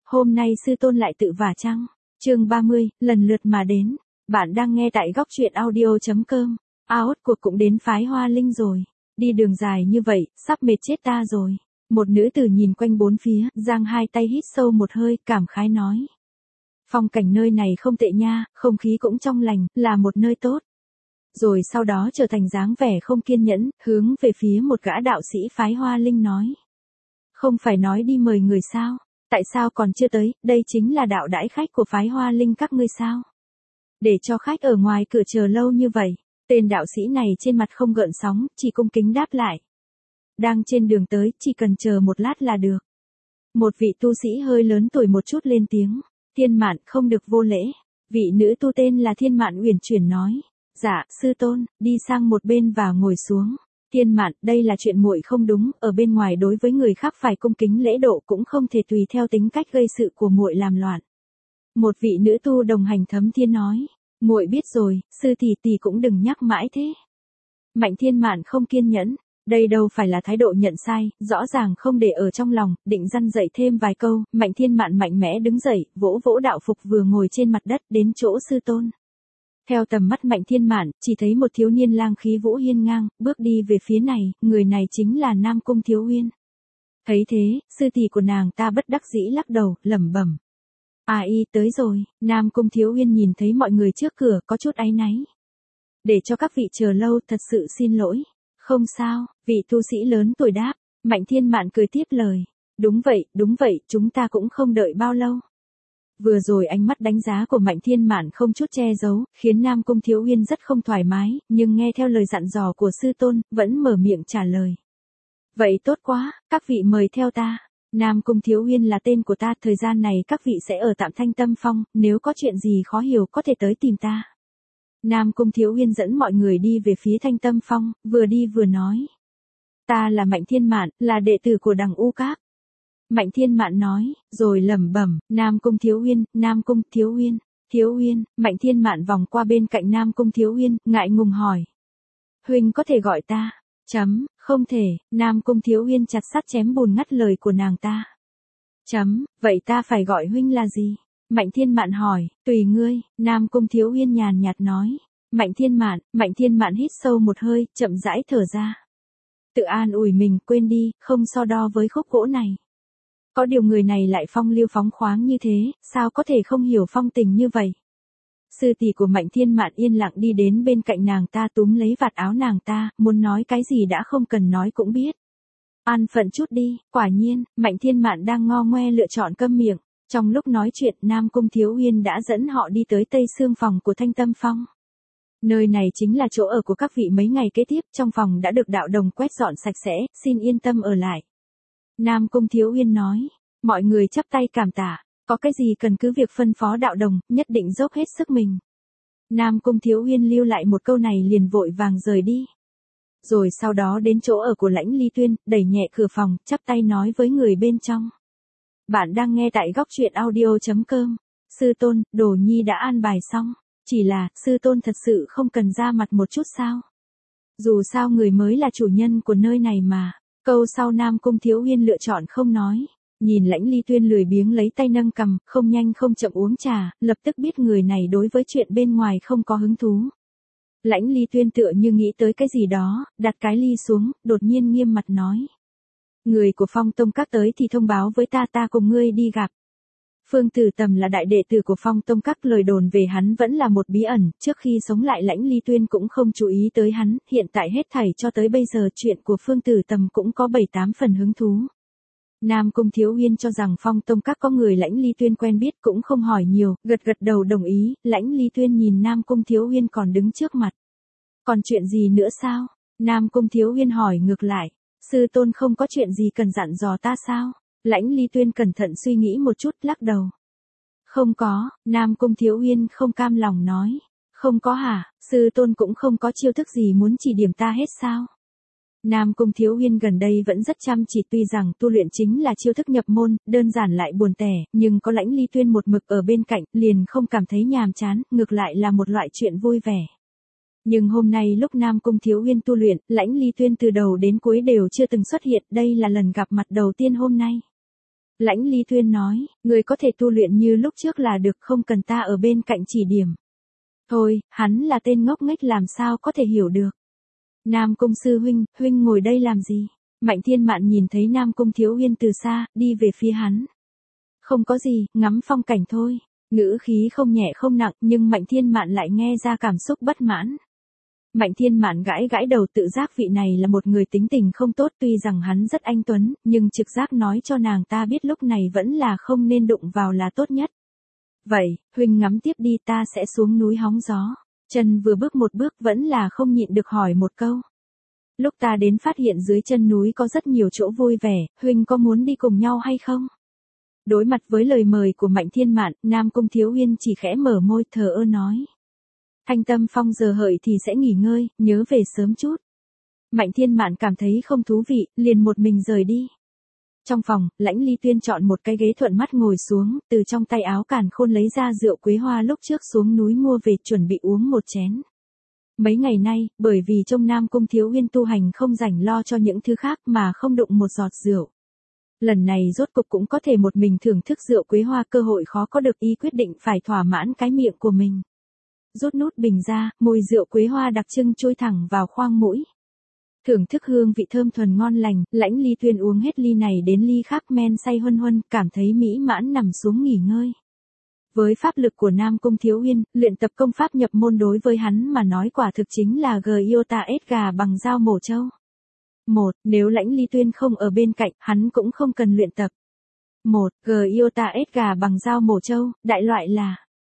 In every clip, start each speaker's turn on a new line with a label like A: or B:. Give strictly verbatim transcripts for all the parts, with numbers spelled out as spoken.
A: hôm nay sư tôn lại tự vả chăng? Chương ba mươi, lần lượt mà đến. Bạn đang nghe tại góc truyện audio chấm com. A hốt cuộc cũng đến phái Hoa Linh rồi. Đi đường dài như vậy, sắp mệt chết ta rồi. Một nữ tử nhìn quanh bốn phía, giang hai tay hít sâu một hơi, cảm khái nói. Phong cảnh nơi này không tệ nha, không khí cũng trong lành, là một nơi tốt. Rồi sau đó trở thành dáng vẻ không kiên nhẫn, hướng về phía một gã đạo sĩ phái Hoa Linh nói. Không phải nói đi mời người sao? Tại sao còn chưa tới, đây chính là đạo đãi khách của phái Hoa Linh các ngươi sao? Để cho khách ở ngoài cửa chờ lâu như vậy, tên đạo sĩ này trên mặt không gợn sóng, chỉ cung kính đáp lại. Đang trên đường tới, chỉ cần chờ một lát là được. Một vị tu sĩ hơi lớn tuổi một chút lên tiếng, Thiên Mạn không được vô lễ. Vị nữ tu tên là Thiên Mạn uyển chuyển nói, dạ, sư tôn, đi sang một bên và ngồi xuống. Thiên Mạn, đây là chuyện muội không đúng, ở bên ngoài đối với người khác phải cung kính lễ độ cũng không thể tùy theo tính cách gây sự của muội làm loạn. Một vị nữ tu đồng hành Thấm Thiên nói, muội biết rồi, sư tỷ tỷ cũng đừng nhắc mãi thế. Mạnh Thiên Mạn không kiên nhẫn, đây đâu phải là thái độ nhận sai, rõ ràng không để ở trong lòng, định răn dạy thêm vài câu, Mạnh Thiên Mạn mạnh mẽ đứng dậy, vỗ vỗ đạo phục vừa ngồi trên mặt đất đến chỗ sư tôn. Theo tầm mắt Mạnh Thiên Mạn, chỉ thấy một thiếu niên lang khí vũ hiên ngang, bước đi về phía này, người này chính là Nam Cung Thiếu Uyên. Thấy thế, sư tỷ của nàng ta bất đắc dĩ lắc đầu, lẩm bẩm. À y tới rồi, Nam Cung Thiếu Uyên nhìn thấy mọi người trước cửa có chút áy náy. Để cho các vị chờ lâu, thật sự xin lỗi. Không sao, vị tu sĩ lớn tuổi đáp, Mạnh Thiên Mạn cười tiếp lời. Đúng vậy, đúng vậy, chúng ta cũng không đợi bao lâu. Vừa rồi ánh mắt đánh giá của Mạnh Thiên Mạn không chút che giấu, khiến Nam Cung Thiếu Uyên rất không thoải mái, nhưng nghe theo lời dặn dò của sư tôn, vẫn mở miệng trả lời. Vậy tốt quá, các vị mời theo ta. Nam Cung Thiếu Uyên là tên của ta, thời gian này các vị sẽ ở tạm Thanh Tâm Phong, nếu có chuyện gì khó hiểu có thể tới tìm ta. Nam Cung Thiếu Uyên dẫn mọi người đi về phía Thanh Tâm Phong, vừa đi vừa nói. Ta là Mạnh Thiên Mạn, là đệ tử của Đằng U Các. Mạnh Thiên Mạn nói, rồi lẩm bẩm, Nam Cung Thiếu Uyên, Nam Cung Thiếu Uyên, Thiếu Uyên, Mạnh Thiên Mạn vòng qua bên cạnh Nam Cung Thiếu Uyên, ngại ngùng hỏi. Huynh có thể gọi ta, chấm, không thể, Nam Cung Thiếu Uyên chặt sắt chém bùn ngắt lời của nàng ta. Chấm, vậy ta phải gọi huynh là gì? Mạnh Thiên Mạn hỏi, tùy ngươi, Nam Cung Thiếu Uyên nhàn nhạt nói. Mạnh Thiên Mạn, Mạnh Thiên Mạn hít sâu một hơi, chậm rãi thở ra. Tự an ủi mình, quên đi, không so đo với khúc gỗ này. Có điều người này lại phong lưu phóng khoáng như thế, sao có thể không hiểu phong tình như vậy? Sư tỷ của Mạnh Thiên Mạn yên lặng đi đến bên cạnh nàng ta túm lấy vạt áo nàng ta, muốn nói cái gì đã không cần nói cũng biết. An phận chút đi, quả nhiên, Mạnh Thiên Mạn đang ngo ngoe lựa chọn câm miệng. Trong lúc nói chuyện, Nam Cung Thiếu Uyên đã dẫn họ đi tới Tây Sương phòng của Thanh Tâm Phong. Nơi này chính là chỗ ở của các vị mấy ngày kế tiếp, trong phòng đã được đạo đồng quét dọn sạch sẽ, xin yên tâm ở lại. Nam Cung Thiếu Uyên nói, mọi người chắp tay cảm tạ, có cái gì cần cứ việc phân phó đạo đồng, nhất định dốc hết sức mình. Nam Cung Thiếu Uyên lưu lại một câu này liền vội vàng rời đi. Rồi sau đó đến chỗ ở của Lãnh Ly Tuyên, đẩy nhẹ cửa phòng, chắp tay nói với người bên trong. Bạn đang nghe tại góc truyện audio chấm com. Sư tôn, Đồ Nhi đã an bài xong. Chỉ là, sư tôn thật sự không cần ra mặt một chút sao? Dù sao người mới là chủ nhân của nơi này mà. Câu sau Nam Cung Thiếu Uyên lựa chọn không nói. Nhìn Lãnh Ly Tuyên lười biếng lấy tay nâng cằm, không nhanh không chậm uống trà, lập tức biết người này đối với chuyện bên ngoài không có hứng thú. Lãnh Ly Tuyên tựa như nghĩ tới cái gì đó, đặt cái ly xuống, đột nhiên nghiêm mặt nói. Người của Phong Tông Các tới thì thông báo với ta, ta cùng ngươi đi gặp. Phương Tử Tầm là đại đệ tử của Phong Tông Các, lời đồn về hắn vẫn là một bí ẩn, trước khi sống lại Lãnh Ly Tuyên cũng không chú ý tới hắn, hiện tại hết thảy cho tới bây giờ chuyện của Phương Tử Tầm cũng có bảy tám phần hứng thú. Nam Cung Thiếu Uyên cho rằng Phong Tông Các có người Lãnh Ly Tuyên quen biết cũng không hỏi nhiều, gật gật đầu đồng ý, Lãnh Ly Tuyên nhìn Nam Cung Thiếu Uyên còn đứng trước mặt. Còn chuyện gì nữa sao? Nam Cung Thiếu Uyên hỏi ngược lại. Sư tôn không có chuyện gì cần dặn dò ta sao? Lãnh Ly Tuyên cẩn thận suy nghĩ một chút, lắc đầu. Không có, Nam Cung Thiếu Uyên không cam lòng nói. Không có hả, sư tôn cũng không có chiêu thức gì muốn chỉ điểm ta hết sao? Nam Cung Thiếu Uyên gần đây vẫn rất chăm chỉ, tuy rằng tu luyện chính là chiêu thức nhập môn, đơn giản lại buồn tẻ, nhưng có Lãnh Ly Tuyên một mực ở bên cạnh, liền không cảm thấy nhàm chán, ngược lại là một loại chuyện vui vẻ. Nhưng hôm nay lúc Nam Cung Thiếu Uyên tu luyện, Lãnh Ly Tuyên từ đầu đến cuối đều chưa từng xuất hiện, đây là lần gặp mặt đầu tiên hôm nay. Lãnh Ly Tuyên nói, người có thể tu luyện như lúc trước là được, không cần ta ở bên cạnh chỉ điểm. Thôi, hắn là tên ngốc nghếch làm sao có thể hiểu được. Nam Cung sư huynh, huynh ngồi đây làm gì? Mạnh Thiên Mạn nhìn thấy Nam Cung Thiếu Uyên từ xa, đi về phía hắn. Không có gì, ngắm phong cảnh thôi. Ngữ khí không nhẹ không nặng, nhưng Mạnh Thiên Mạn lại nghe ra cảm xúc bất mãn. Mạnh Thiên Mạn gãi gãi đầu, tự giác vị này là một người tính tình không tốt, tuy rằng hắn rất anh tuấn, nhưng trực giác nói cho nàng ta biết lúc này vẫn là không nên đụng vào là tốt nhất. Vậy, huynh ngắm tiếp đi, ta sẽ xuống núi hóng gió. Chân vừa bước một bước vẫn là không nhịn được hỏi một câu. Lúc ta đến phát hiện dưới chân núi có rất nhiều chỗ vui vẻ, huynh có muốn đi cùng nhau hay không? Đối mặt với lời mời của Mạnh Thiên Mạn, Nam Cung Thiếu Uyên chỉ khẽ mở môi thờ ơ nói. Thanh Tâm Phong giờ hợi thì sẽ nghỉ ngơi, nhớ về sớm chút. Mạnh Thiên Mạn cảm thấy không thú vị, liền một mình rời đi. Trong phòng, Lãnh Ly Tuyên chọn một cái ghế thuận mắt ngồi xuống, từ trong tay áo càn khôn lấy ra rượu quế hoa lúc trước xuống núi mua về, chuẩn bị uống một chén. Mấy ngày nay, bởi vì trong Nam Cung Thiếu Uyên tu hành không rảnh lo cho những thứ khác mà không đụng một giọt rượu. Lần này rốt cục cũng có thể một mình thưởng thức rượu quế hoa, cơ hội khó có được, y quyết định phải thỏa mãn cái miệng của mình. Rút nút bình ra, mùi rượu quế hoa đặc trưng trôi thẳng vào khoang mũi. Thưởng thức hương vị thơm thuần ngon lành, Lãnh Ly Tuyên uống hết ly này đến ly khác, men say huân huân, cảm thấy mỹ mãn nằm xuống nghỉ ngơi. Với pháp lực của Nam Cung Thiếu Uyên, luyện tập công pháp nhập môn đối với hắn mà nói quả thực chính là Giota ép gà bằng dao mổ trâu. Một, nếu Lãnh Ly Tuyên không ở bên cạnh, hắn cũng không cần luyện tập. Một, Giota ép gà bằng dao mổ trâu, đại loại là.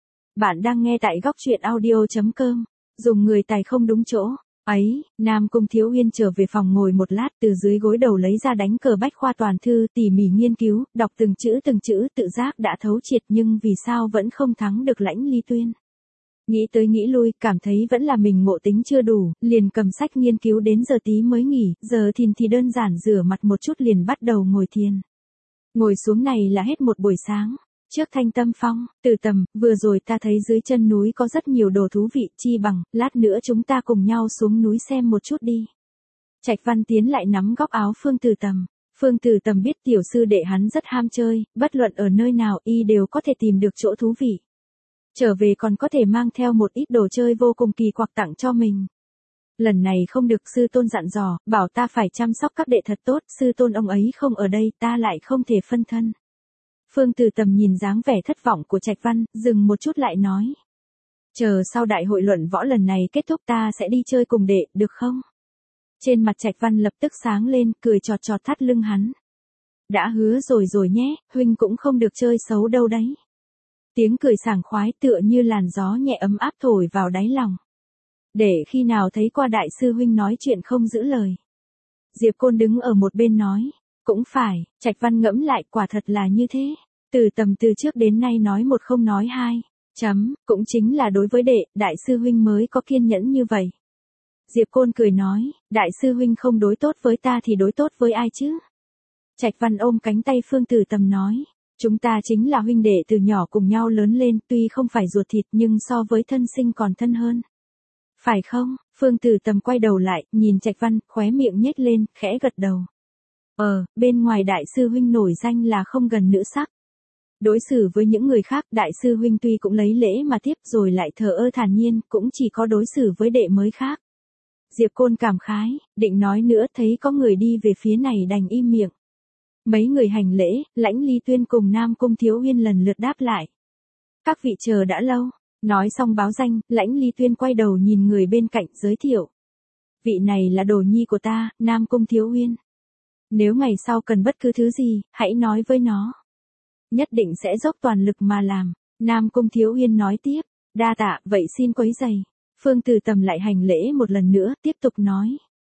A: Bạn đang nghe tại góc truyện audio chấm com, dùng người tài không đúng chỗ. Ấy, Nam Cung Thiếu Uyên trở về phòng ngồi một lát, từ dưới gối đầu lấy ra đánh cờ bách khoa toàn thư, tỉ mỉ nghiên cứu, đọc từng chữ từng chữ, tự giác đã thấu triệt, nhưng vì sao vẫn không thắng được Lãnh Ly Tuyên. Nghĩ tới nghĩ lui, cảm thấy vẫn là mình ngộ tính chưa đủ, liền cầm sách nghiên cứu đến giờ tí mới nghỉ, giờ thìn thì đơn giản rửa mặt một chút liền bắt đầu ngồi thiền. Ngồi xuống này là hết một buổi sáng. Trước Thanh Tâm Phong, Từ Tầm, vừa rồi ta thấy dưới chân núi có rất nhiều đồ thú vị, chi bằng, lát nữa chúng ta cùng nhau xuống núi xem một chút đi. Trạch Văn tiến lại nắm góc áo Phương Từ Tầm. Phương Từ Tầm biết tiểu sư đệ hắn rất ham chơi, bất luận ở nơi nào y đều có thể tìm được chỗ thú vị. Trở về còn có thể mang theo một ít đồ chơi vô cùng kỳ quặc tặng cho mình. Lần này không được, sư tôn dặn dò, bảo ta phải chăm sóc các đệ thật tốt, sư tôn ông ấy không ở đây, ta lại không thể phân thân. Phương Từ Tầm nhìn dáng vẻ thất vọng của Trạch Văn, dừng một chút lại nói. Chờ sau đại hội luận võ lần này kết thúc ta sẽ đi chơi cùng đệ, được không? Trên mặt Trạch Văn lập tức sáng lên, cười chọt chọt thắt lưng hắn. Đã hứa rồi rồi nhé, huynh cũng không được chơi xấu đâu đấy. Tiếng cười sảng khoái tựa như làn gió nhẹ ấm áp thổi vào đáy lòng. Để khi nào thấy qua đại sư huynh nói chuyện không giữ lời. Diệp Côn đứng ở một bên nói. Cũng phải, Trạch Văn ngẫm lại, quả thật là như thế. Từ Tầm từ trước đến nay nói một không nói hai. Chấm, cũng chính là đối với đệ, đại sư huynh mới có kiên nhẫn như vậy. Diệp Côn cười nói, đại sư huynh không đối tốt với ta thì đối tốt với ai chứ? Trạch Văn ôm cánh tay Phương Từ Tầm nói, chúng ta chính là huynh đệ từ nhỏ cùng nhau lớn lên, tuy không phải ruột thịt nhưng so với thân sinh còn thân hơn. Phải không? Phương Từ Tầm quay đầu lại, nhìn Trạch Văn, khóe miệng nhếch lên, khẽ gật đầu. Ờ, bên ngoài đại sư huynh nổi danh là không gần nữ sắc. Đối xử với những người khác, đại sư huynh tuy cũng lấy lễ mà tiếp rồi lại thờ ơ thản nhiên, cũng chỉ có đối xử với đệ mới khác. Diệp Côn cảm khái, định nói nữa thấy có người đi về phía này đành im miệng. Mấy người hành lễ, Lãnh Ly Tuyên cùng Nam Cung Thiếu Uyên lần lượt đáp lại. Các vị chờ đã lâu, nói xong báo danh, Lãnh Ly Tuyên quay đầu nhìn người bên cạnh giới thiệu. Vị này là đồ nhi của ta, Nam Cung Thiếu Uyên. Nếu ngày sau cần bất cứ thứ gì, hãy nói với nó. Nhất định sẽ dốc toàn lực mà làm. Nam Cung Thiếu Uyên nói tiếp, đa tạ, vậy xin quấy giày. Phương Từ Tầm lại hành lễ một lần nữa, tiếp tục nói.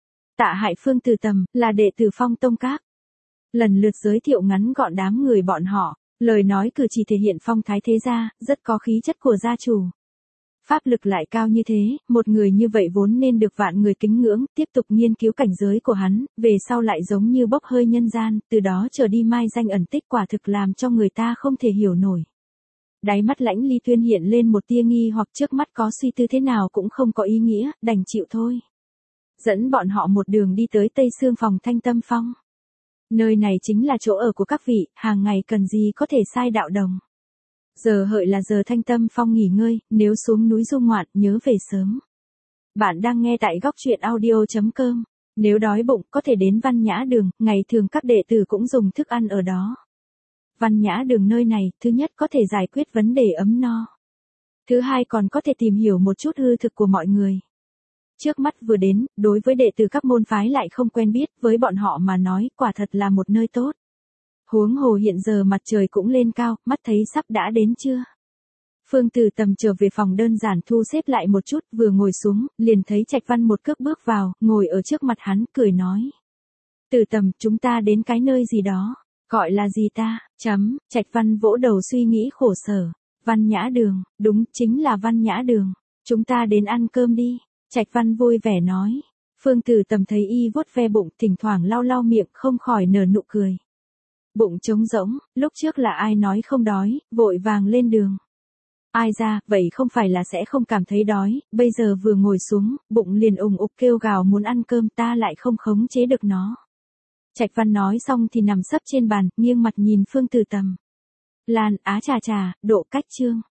A: Tạ hại Phương Từ Tầm, là đệ tử Phong Tông Các. Lần lượt giới thiệu ngắn gọn đám người bọn họ, lời nói cử chỉ thể hiện phong thái thế gia, rất có khí chất của gia chủ. Pháp lực lại cao như thế, một người như vậy vốn nên được vạn người kính ngưỡng, tiếp tục nghiên cứu cảnh giới của hắn, về sau lại giống như bốc hơi nhân gian, từ đó trở đi mai danh ẩn tích, quả thực làm cho người ta không thể hiểu nổi. Đáy mắt Lãnh Ly Tuyên hiện lên một tia nghi hoặc, trước mắt có suy tư thế nào cũng không có ý nghĩa, đành chịu thôi. Dẫn bọn họ một đường đi tới Tây Sương phòng Thanh Tâm Phong. Nơi này chính là chỗ ở của các vị, hàng ngày cần gì có thể sai đạo đồng. Giờ hợi là giờ thanh tâm phong nghỉ ngơi, nếu xuống núi du ngoạn nhớ về sớm. Bạn đang nghe tại góc truyện audio.com. Nếu đói bụng có thể đến Văn Nhã Đường, ngày thường các đệ tử cũng dùng thức ăn ở đó. Văn Nhã Đường nơi này, thứ nhất có thể giải quyết vấn đề ấm no. Thứ hai còn có thể tìm hiểu một chút hư thực của mọi người. Trước mắt vừa đến, đối với đệ tử các môn phái lại không quen biết, với bọn họ mà nói, quả thật là một nơi tốt. Huống hồ hiện giờ mặt trời cũng lên cao, mắt thấy sắp đã đến chưa. Phương Từ Tầm trở về phòng đơn giản thu xếp lại một chút, vừa ngồi xuống, liền thấy Trạch Văn một cước bước vào, ngồi ở trước mặt hắn, cười nói. Từ Tầm, chúng ta đến cái nơi gì đó, gọi là gì ta, chấm, Trạch Văn vỗ đầu suy nghĩ khổ sở. Văn Nhã Đường, đúng, chính là Văn Nhã Đường, chúng ta đến ăn cơm đi, Trạch Văn vui vẻ nói. Phương Từ Tầm thấy y vuốt ve bụng, thỉnh thoảng lau lau miệng, không khỏi nở nụ cười. Bụng trống rỗng, lúc trước là ai nói không đói, vội vàng lên đường. Ai ra, vậy không phải là sẽ không cảm thấy đói, bây giờ vừa ngồi xuống, bụng liền ùng ục kêu gào muốn ăn cơm, ta lại không khống chế được nó. Trạch Văn nói xong thì nằm sấp trên bàn, nghiêng mặt nhìn Phương Từ Tầm. Lan, á trà trà, độ cách chương.